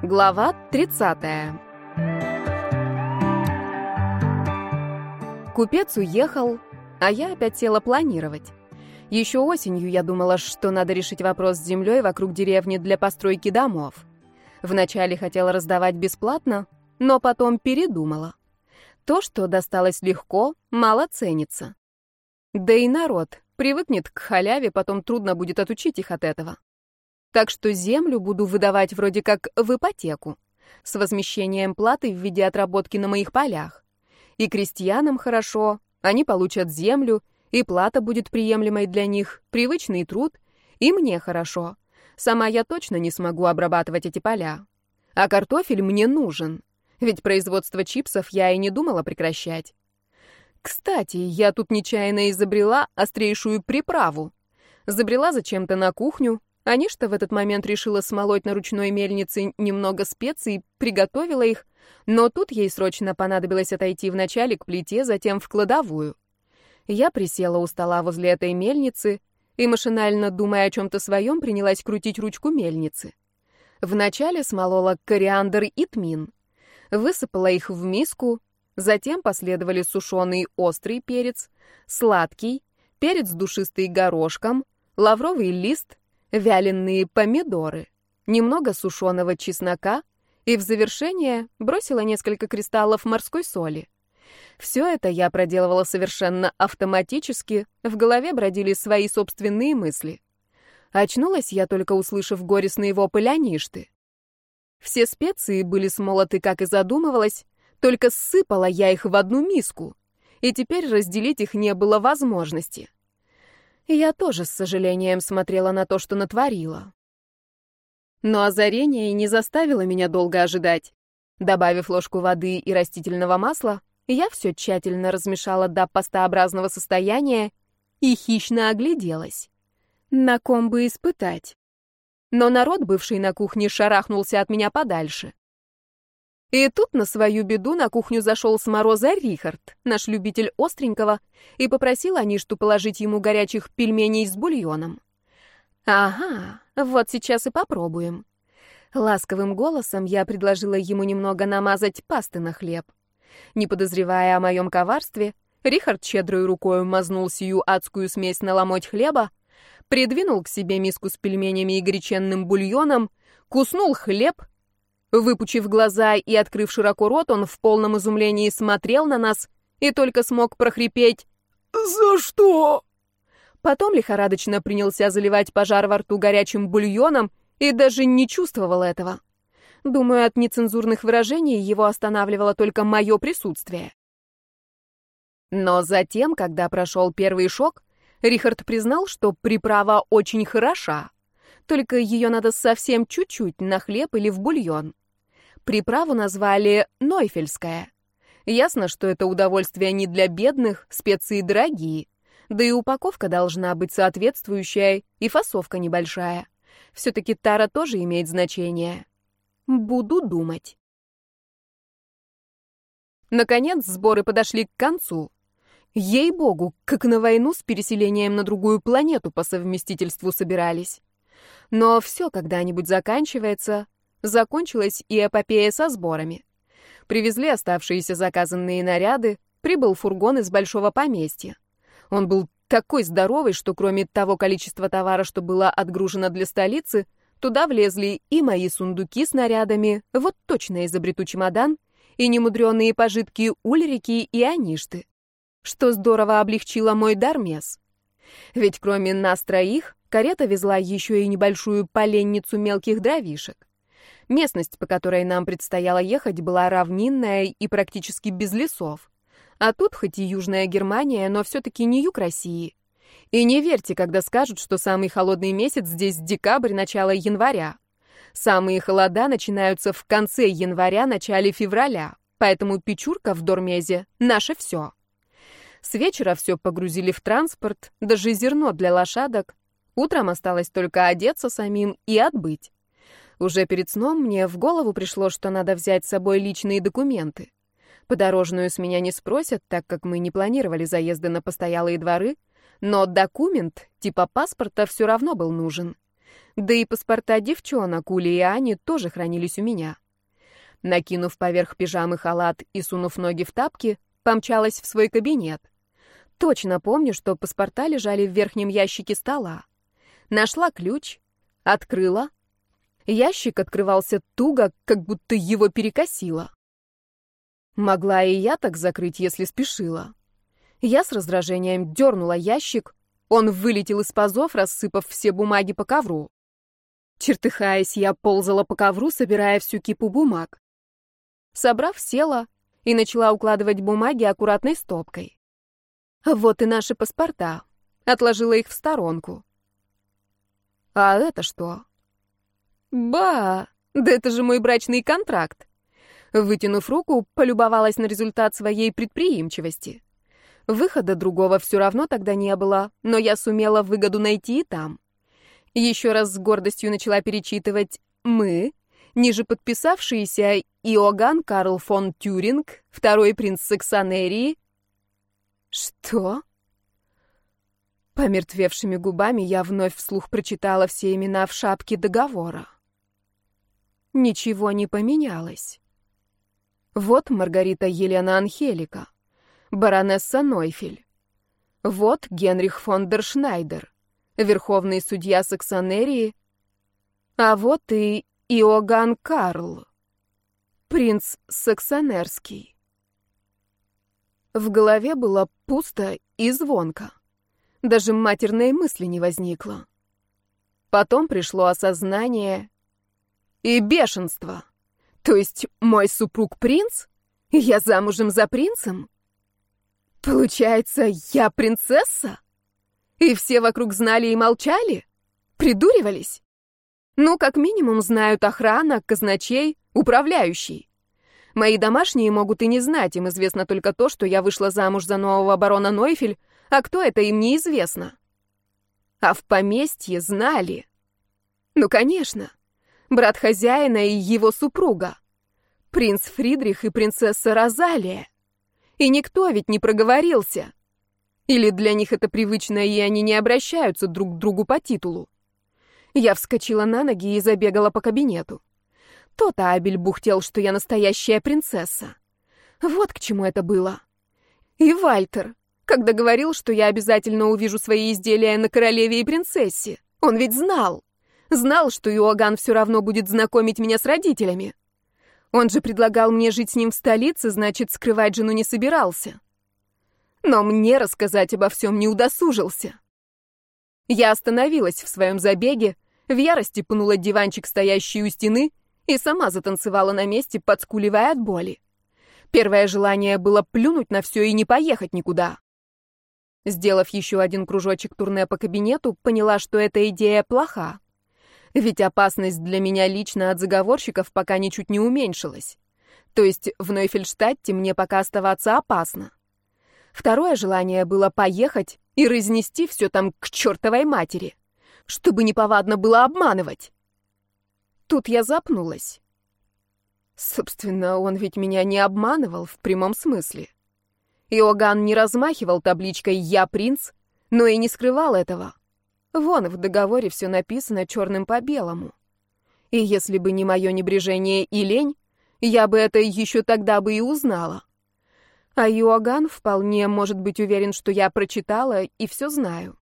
Глава 30. Купец уехал, а я опять села планировать. Еще осенью я думала, что надо решить вопрос с землей вокруг деревни для постройки домов. Вначале хотела раздавать бесплатно, но потом передумала. То, что досталось легко, мало ценится. Да и народ привыкнет к халяве, потом трудно будет отучить их от этого. Так что землю буду выдавать вроде как в ипотеку, с возмещением платы в виде отработки на моих полях. И крестьянам хорошо, они получат землю, и плата будет приемлемой для них, привычный труд, и мне хорошо. Сама я точно не смогу обрабатывать эти поля. А картофель мне нужен, ведь производство чипсов я и не думала прекращать. Кстати, я тут нечаянно изобрела острейшую приправу. Забрела зачем-то на кухню, Аништа в этот момент решила смолоть на ручной мельнице немного специй, приготовила их, но тут ей срочно понадобилось отойти вначале к плите, затем в кладовую. Я присела у стола возле этой мельницы и, машинально думая о чем-то своем, принялась крутить ручку мельницы. Вначале смолола кориандр и тмин, высыпала их в миску, затем последовали сушеный острый перец, сладкий, перец душистый горошком, лавровый лист, вяленые помидоры, немного сушеного чеснока и в завершение бросила несколько кристаллов морской соли. Все это я проделывала совершенно автоматически, в голове бродили свои собственные мысли. Очнулась я, только услышав горестный вопль Аништы. Все специи были смолоты, как и задумывалось, только сыпала я их в одну миску, и теперь разделить их не было возможности. Я тоже с сожалением смотрела на то, что натворила. Но озарение не заставило меня долго ожидать. Добавив ложку воды и растительного масла, я все тщательно размешала до пастообразного состояния и хищно огляделась. На ком бы испытать? Но народ, бывший на кухне, шарахнулся от меня подальше. И тут на свою беду на кухню зашел с мороза Рихард, наш любитель остренького, и попросил Аништу положить ему горячих пельменей с бульоном. Ага, вот сейчас и попробуем. Ласковым голосом я предложила ему немного намазать пасты на хлеб. Не подозревая о моем коварстве, Рихард щедрой рукой мазнул сию адскую смесь на ломоть хлеба, придвинул к себе миску с пельменями и горяченным бульоном, куснул хлеб. Выпучив глаза и открыв широко рот, он в полном изумлении смотрел на нас и только смог прохрипеть «За что?». Потом лихорадочно принялся заливать пожар во рту горячим бульоном и даже не чувствовал этого. Думаю, от нецензурных выражений его останавливало только мое присутствие. Но затем, когда прошел первый шок, Рихард признал, что приправа очень хороша. Только ее надо совсем чуть-чуть на хлеб или в бульон. Приправу назвали Нойфельская. Ясно, что это удовольствие не для бедных, специи дорогие. Да и упаковка должна быть соответствующая, и фасовка небольшая. Все-таки тара тоже имеет значение. Буду думать. Наконец, сборы подошли к концу. Ей-богу, как на войну с переселением на другую планету по совместительству собирались. Но все когда-нибудь заканчивается. Закончилась и эпопея со сборами. Привезли оставшиеся заказанные наряды, прибыл фургон из большого поместья. Он был такой здоровый, что кроме того количества товара, что было отгружено для столицы, туда влезли и мои сундуки с нарядами, вот точно изобрету чемодан, и немудреные пожитки Ульрики и Аништы, что здорово облегчило мой дармес. Ведь кроме нас троих, карета везла еще и небольшую поленницу мелких дровишек. Местность, по которой нам предстояло ехать, была равнинная и практически без лесов. А тут хоть и Южная Германия, но все-таки не юг России. И не верьте, когда скажут, что самый холодный месяц здесь декабрь, начало января. Самые холода начинаются в конце января, начале февраля, поэтому печурка в Дормезе — наше все. С вечера все погрузили в транспорт, даже зерно для лошадок. Утром осталось только одеться самим и отбыть. Уже перед сном мне в голову пришло, что надо взять с собой личные документы. Подорожную с меня не спросят, так как мы не планировали заезды на постоялые дворы, но документ, типа паспорта, все равно был нужен. Да и паспорта девчонок, Ули и Ани, тоже хранились у меня. Накинув поверх пижамы халат и сунув ноги в тапки, помчалась в свой кабинет. Точно помню, что паспорта лежали в верхнем ящике стола. Нашла ключ, открыла. Ящик открывался туго, как будто его перекосило. Могла и я так закрыть, если спешила. Я с раздражением дернула ящик, он вылетел из пазов, рассыпав все бумаги по ковру. Чертыхаясь, я ползала по ковру, собирая всю кипу бумаг. Собрав, села и начала укладывать бумаги аккуратной стопкой. Вот и наши паспорта. Отложила их в сторонку. А это что? Да это же мой брачный контракт. Вытянув руку, полюбовалась на результат своей предприимчивости. Выхода другого все равно тогда не было, но я сумела выгоду найти и там. Еще раз с гордостью начала перечитывать «Мы», ниже подписавшиеся Иоганн Карл фон Тюринг, второй принц Саксонерии. Что? Помертвевшими губами я вновь вслух прочитала все имена в шапке договора. Ничего не поменялось. Вот Маргарита Елена Анхелика, баронесса Нойфель. Вот Генрих фон дер Шнайдер, верховный судья Саксонерии. А вот и Иоганн Карл, принц Саксонерский. В голове было пусто и звонко. Даже матерной мысли не возникло. Потом пришло осознание и бешенство. То есть мой супруг принц? И я замужем за принцем? Получается, я принцесса? И все вокруг знали и молчали? Придуривались? Ну, как минимум, знают охрана, казначей, управляющий. Мои домашние могут и не знать, им известно только то, что я вышла замуж за нового барона Нойфель, а кто это, им неизвестно. А в поместье знали. Ну, конечно. Брат хозяина и его супруга. Принц Фридрих и принцесса Розалия. И никто ведь не проговорился. Или для них это привычно, и они не обращаются друг к другу по титулу. Я вскочила на ноги и забегала по кабинету. То-то Абель бухтел, что я настоящая принцесса. Вот к чему это было. И Вальтер, когда говорил, что я обязательно увижу свои изделия на королеве и принцессе. Он ведь знал. Знал, что Иоганн все равно будет знакомить меня с родителями. Он же предлагал мне жить с ним в столице, значит, скрывать жену не собирался. Но мне рассказать обо всем не удосужился. Я остановилась в своем забеге, в ярости пнула диванчик, стоящий у стены, и сама затанцевала на месте, подскуливая от боли. Первое желание было плюнуть на все и не поехать никуда. Сделав еще один кружочек турне по кабинету, поняла, что эта идея плоха. Ведь опасность для меня лично от заговорщиков пока ничуть не уменьшилась. То есть в Нойфельштадте мне пока оставаться опасно. Второе желание было поехать и разнести все там к чертовой матери, чтобы неповадно было обманывать. Тут я запнулась. Собственно, он ведь меня не обманывал в прямом смысле. Иоганн не размахивал табличкой «Я принц», но и не скрывал этого. Вон в договоре все написано черным по белому. И если бы не мое небрежение и лень, я бы это еще тогда бы и узнала. А Иоганн вполне может быть уверен, что я прочитала и все знаю.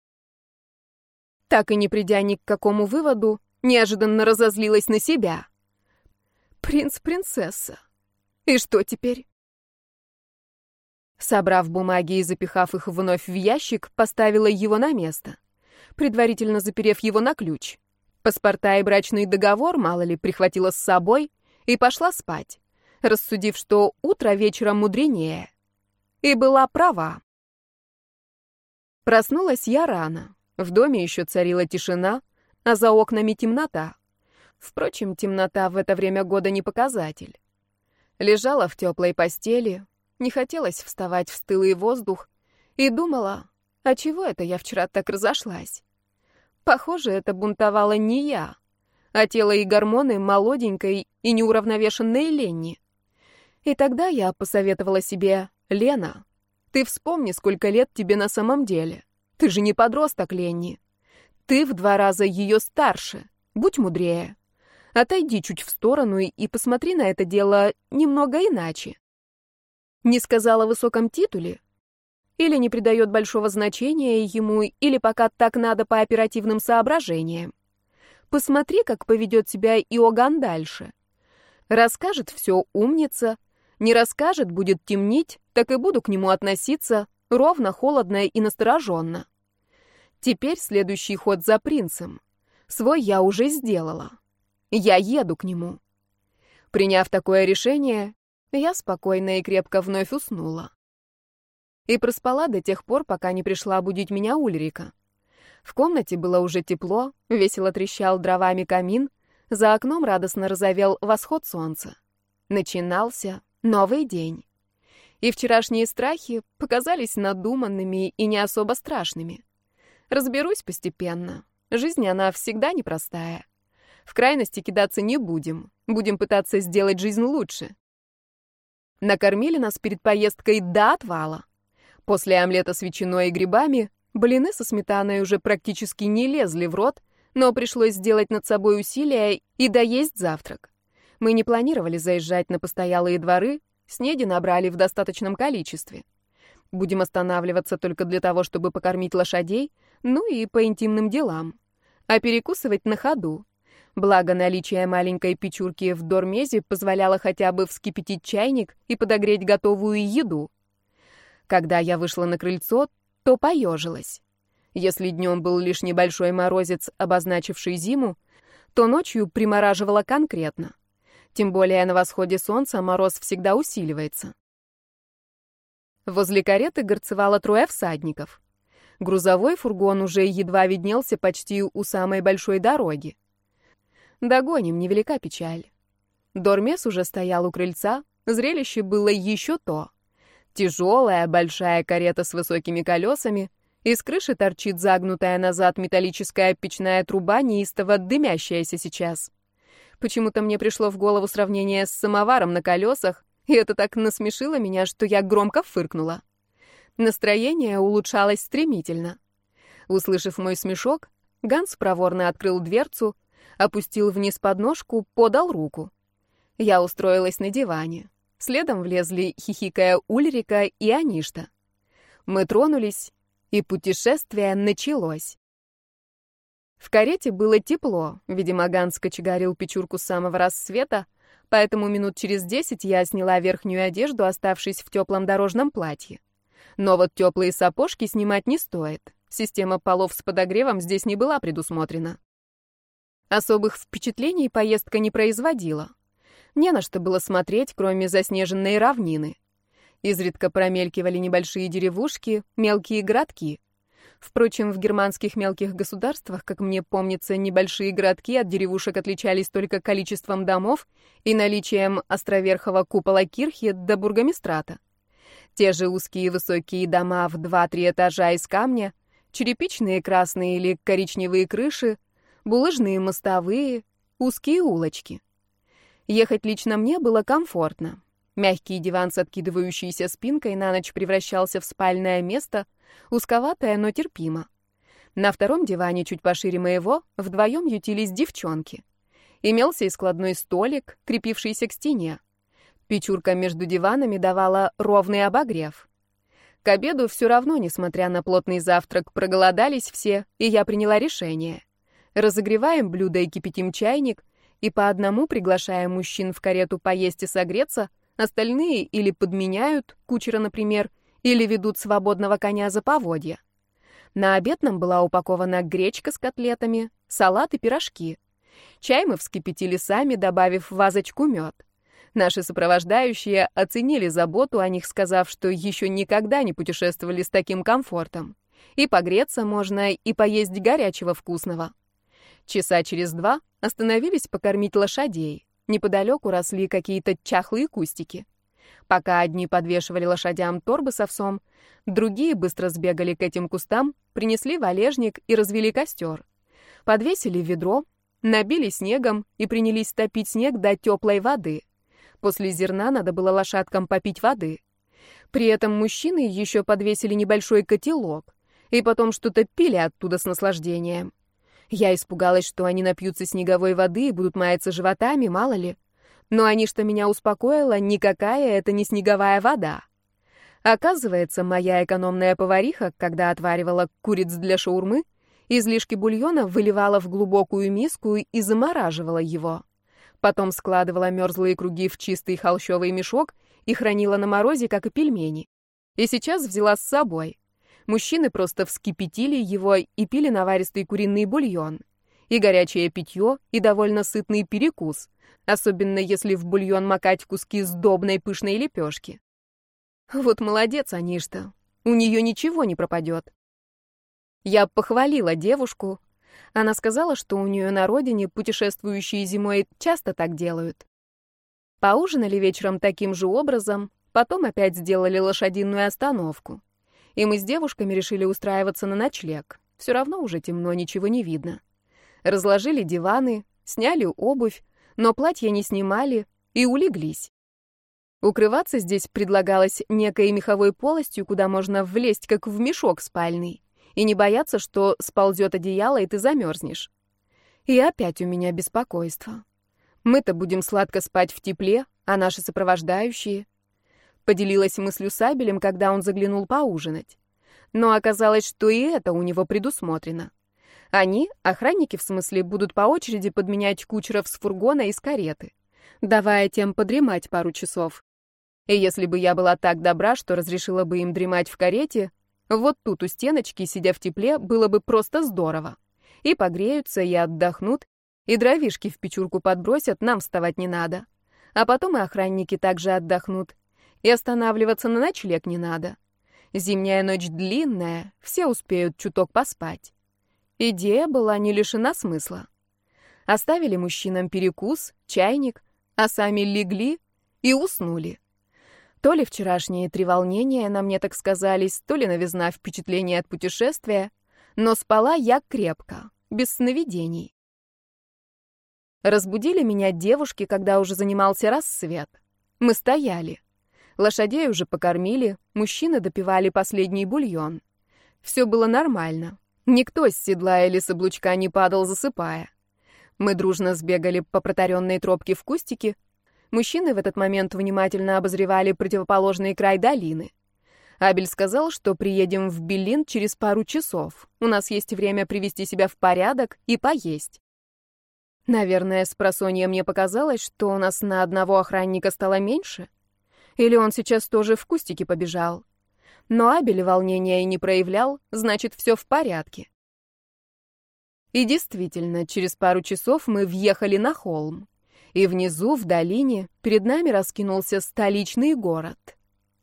Так и не придя ни к какому выводу, неожиданно разозлилась на себя. Принц-принцесса. И что теперь? Собрав бумаги и запихав их вновь в ящик, поставила его на место, предварительно заперев его на ключ. Паспорта и брачный договор, мало ли, прихватила с собой и пошла спать, рассудив, что утро вечером мудренее. И была права. Проснулась я рано. В доме еще царила тишина, а за окнами темнота. Впрочем, темнота в это время года не показатель. Лежала в теплой постели, не хотелось вставать в стылый воздух и думала, а чего это я вчера так разошлась? Похоже, это бунтовала не я, а тело и гормоны молоденькой и неуравновешенной Ленни. И тогда я посоветовала себе: «Лена, ты вспомни, сколько лет тебе на самом деле. Ты же не подросток, Ленни. Ты в 2 раза ее старше. Будь мудрее. Отойди чуть в сторону и посмотри на это дело немного иначе. Не сказала о высоком титуле? Или не придает большого значения ему, или пока так надо по оперативным соображениям. Посмотри, как поведет себя Иоганн дальше. Расскажет все умница, не расскажет, будет темнить, так и буду к нему относиться ровно, холодно и настороженно. Теперь следующий ход за принцем. Свой я уже сделала. Я еду к нему. Приняв такое решение, я спокойно и крепко вновь уснула. И проспала до тех пор, пока не пришла будить меня Ульрика. В комнате было уже тепло, весело трещал дровами камин, за окном радостно разовел восход солнца. Начинался новый день. И вчерашние страхи показались надуманными и не особо страшными. Разберусь постепенно. Жизнь, она всегда непростая. В крайности кидаться не будем. Будем пытаться сделать жизнь лучше. Накормили нас перед поездкой до отвала. После омлета с ветчиной и грибами блины со сметаной уже практически не лезли в рот, но пришлось сделать над собой усилия и доесть завтрак. Мы не планировали заезжать на постоялые дворы, снеди набрали в достаточном количестве. Будем останавливаться только для того, чтобы покормить лошадей, ну и по интимным делам. А перекусывать на ходу. Благо, наличие маленькой печурки в дормезе позволяло хотя бы вскипятить чайник и подогреть готовую еду. Когда я вышла на крыльцо, то поежилась. Если днем был лишь небольшой морозец, обозначивший зиму, то ночью примораживало конкретно. Тем более на восходе солнца мороз всегда усиливается. Возле кареты горцевало 3 всадников. Грузовой фургон уже едва виднелся почти у самой большой дороги. Догоним, невелика печаль. Дормес уже стоял у крыльца, зрелище было еще то. Тяжелая, большая карета с высокими колесами, из крыши торчит загнутая назад металлическая печная труба, неистово дымящаяся сейчас. Почему-то мне пришло в голову сравнение с самоваром на колесах, и это так насмешило меня, что я громко фыркнула. Настроение улучшалось стремительно. Услышав мой смешок, Ганс проворно открыл дверцу, опустил вниз подножку, подал руку. Я устроилась на диване. Следом влезли, хихикая, Ульрика и Аништа. Мы тронулись, и путешествие началось. В карете было тепло, видимо, Ганс кочегарил печурку с самого рассвета, поэтому минут через 10 я сняла верхнюю одежду, оставшись в теплом дорожном платье. Но вот теплые сапожки снимать не стоит. Система полов с подогревом здесь не была предусмотрена. Особых впечатлений поездка не производила. Не на что было смотреть, кроме заснеженной равнины. Изредка промелькивали небольшие деревушки, мелкие городки. Впрочем, в германских мелких государствах, как мне помнится, небольшие городки от деревушек отличались только количеством домов и наличием островерхого купола кирхи до бургомистрата. Те же узкие высокие дома в 2-3 этажа из камня, черепичные красные или коричневые крыши, булыжные мостовые, узкие улочки. Ехать лично мне было комфортно. Мягкий диван с откидывающейся спинкой на ночь превращался в спальное место, узковатое, но терпимо. На втором диване, чуть пошире моего, вдвоем ютились девчонки. Имелся и складной столик, крепившийся к стене. Печурка между диванами давала ровный обогрев. К обеду все равно, несмотря на плотный завтрак, проголодались все, и я приняла решение. Разогреваем блюдо и кипятим чайник, и по одному приглашаем мужчин в карету поесть и согреться, остальные или подменяют, кучера, например, или ведут свободного коня за поводья. На обед нам была упакована гречка с котлетами, салат и пирожки. Чай мы вскипятили сами, добавив в вазочку мед. Наши сопровождающие оценили заботу о них, сказав, что еще никогда не путешествовали с таким комфортом. И погреться можно, и поесть горячего вкусного. Часа через 2 остановились покормить лошадей. Неподалеку росли какие-то чахлые кустики. Пока одни подвешивали лошадям торбы с овсом, другие быстро сбегали к этим кустам, принесли валежник и развели костер. Подвесили ведро, набили снегом и принялись топить снег до теплой воды. После зерна надо было лошадкам попить воды. При этом мужчины еще подвесили небольшой котелок и потом что-то пили оттуда с наслаждением. Я испугалась, что они напьются снеговой воды и будут маяться животами, мало ли. Но они, что меня успокоило, никакая это не снеговая вода. Оказывается, моя экономная повариха, когда отваривала куриц для шаурмы, излишки бульона выливала в глубокую миску и замораживала его. Потом складывала мерзлые круги в чистый холщовый мешок и хранила на морозе, как и пельмени. И сейчас взяла с собой. Мужчины просто вскипятили его и пили наваристый куриный бульон. И горячее питье, и довольно сытный перекус, особенно если в бульон макать куски сдобной пышной лепешки. Вот молодец они-что, у нее ничего не пропадет. Я похвалила девушку. Она сказала, что у нее на родине путешествующие зимой часто так делают. Поужинали вечером таким же образом, потом опять сделали лошадиную остановку. И мы с девушками решили устраиваться на ночлег. Все равно уже темно, ничего не видно. Разложили диваны, сняли обувь, но платья не снимали и улеглись. Укрываться здесь предлагалось некой меховой полостью, куда можно влезть, как в мешок спальный, и не бояться, что сползет одеяло, и ты замерзнешь. И опять у меня беспокойство. Мы-то будем сладко спать в тепле, а наши сопровождающие... Поделилась мыслью с Абелем, когда он заглянул поужинать. Но оказалось, что и это у него предусмотрено. Они, охранники в смысле, будут по очереди подменять кучеров с фургона и с кареты, давая тем подремать пару часов. И если бы я была так добра, что разрешила бы им дремать в карете, вот тут у стеночки, сидя в тепле, было бы просто здорово. И погреются, и отдохнут, и дровишки в печурку подбросят, нам вставать не надо. А потом и охранники также отдохнут. И останавливаться на ночлег не надо. Зимняя ночь длинная, все успеют чуток поспать. Идея была не лишена смысла. Оставили мужчинам перекус, чайник, а сами легли и уснули. То ли вчерашние треволнения на мне так сказались, то ли новизна впечатления от путешествия, но спала я крепко, без сновидений. Разбудили меня девушки, когда уже занимался рассвет. Мы стояли. Лошадей уже покормили, мужчины допивали последний бульон. Все было нормально. Никто с седла или с облучка не падал, засыпая. Мы дружно сбегали по протаренной тропке в кустики. Мужчины в этот момент внимательно обозревали противоположный край долины. Абель сказал, что приедем в Беллин через пару часов. У нас есть время привести себя в порядок и поесть. Наверное, спросонья мне показалось, что у нас на одного охранника стало меньше. Или он сейчас тоже в кустики побежал. Но Абель волнения и не проявлял, значит, все в порядке. И действительно, через пару часов мы въехали на холм. И внизу, в долине, перед нами раскинулся столичный город.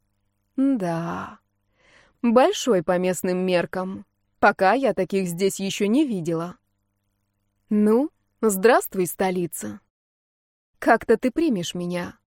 Да, большой по местным меркам. Пока я таких здесь еще не видела. Ну, здравствуй, столица. Как-то ты примешь меня.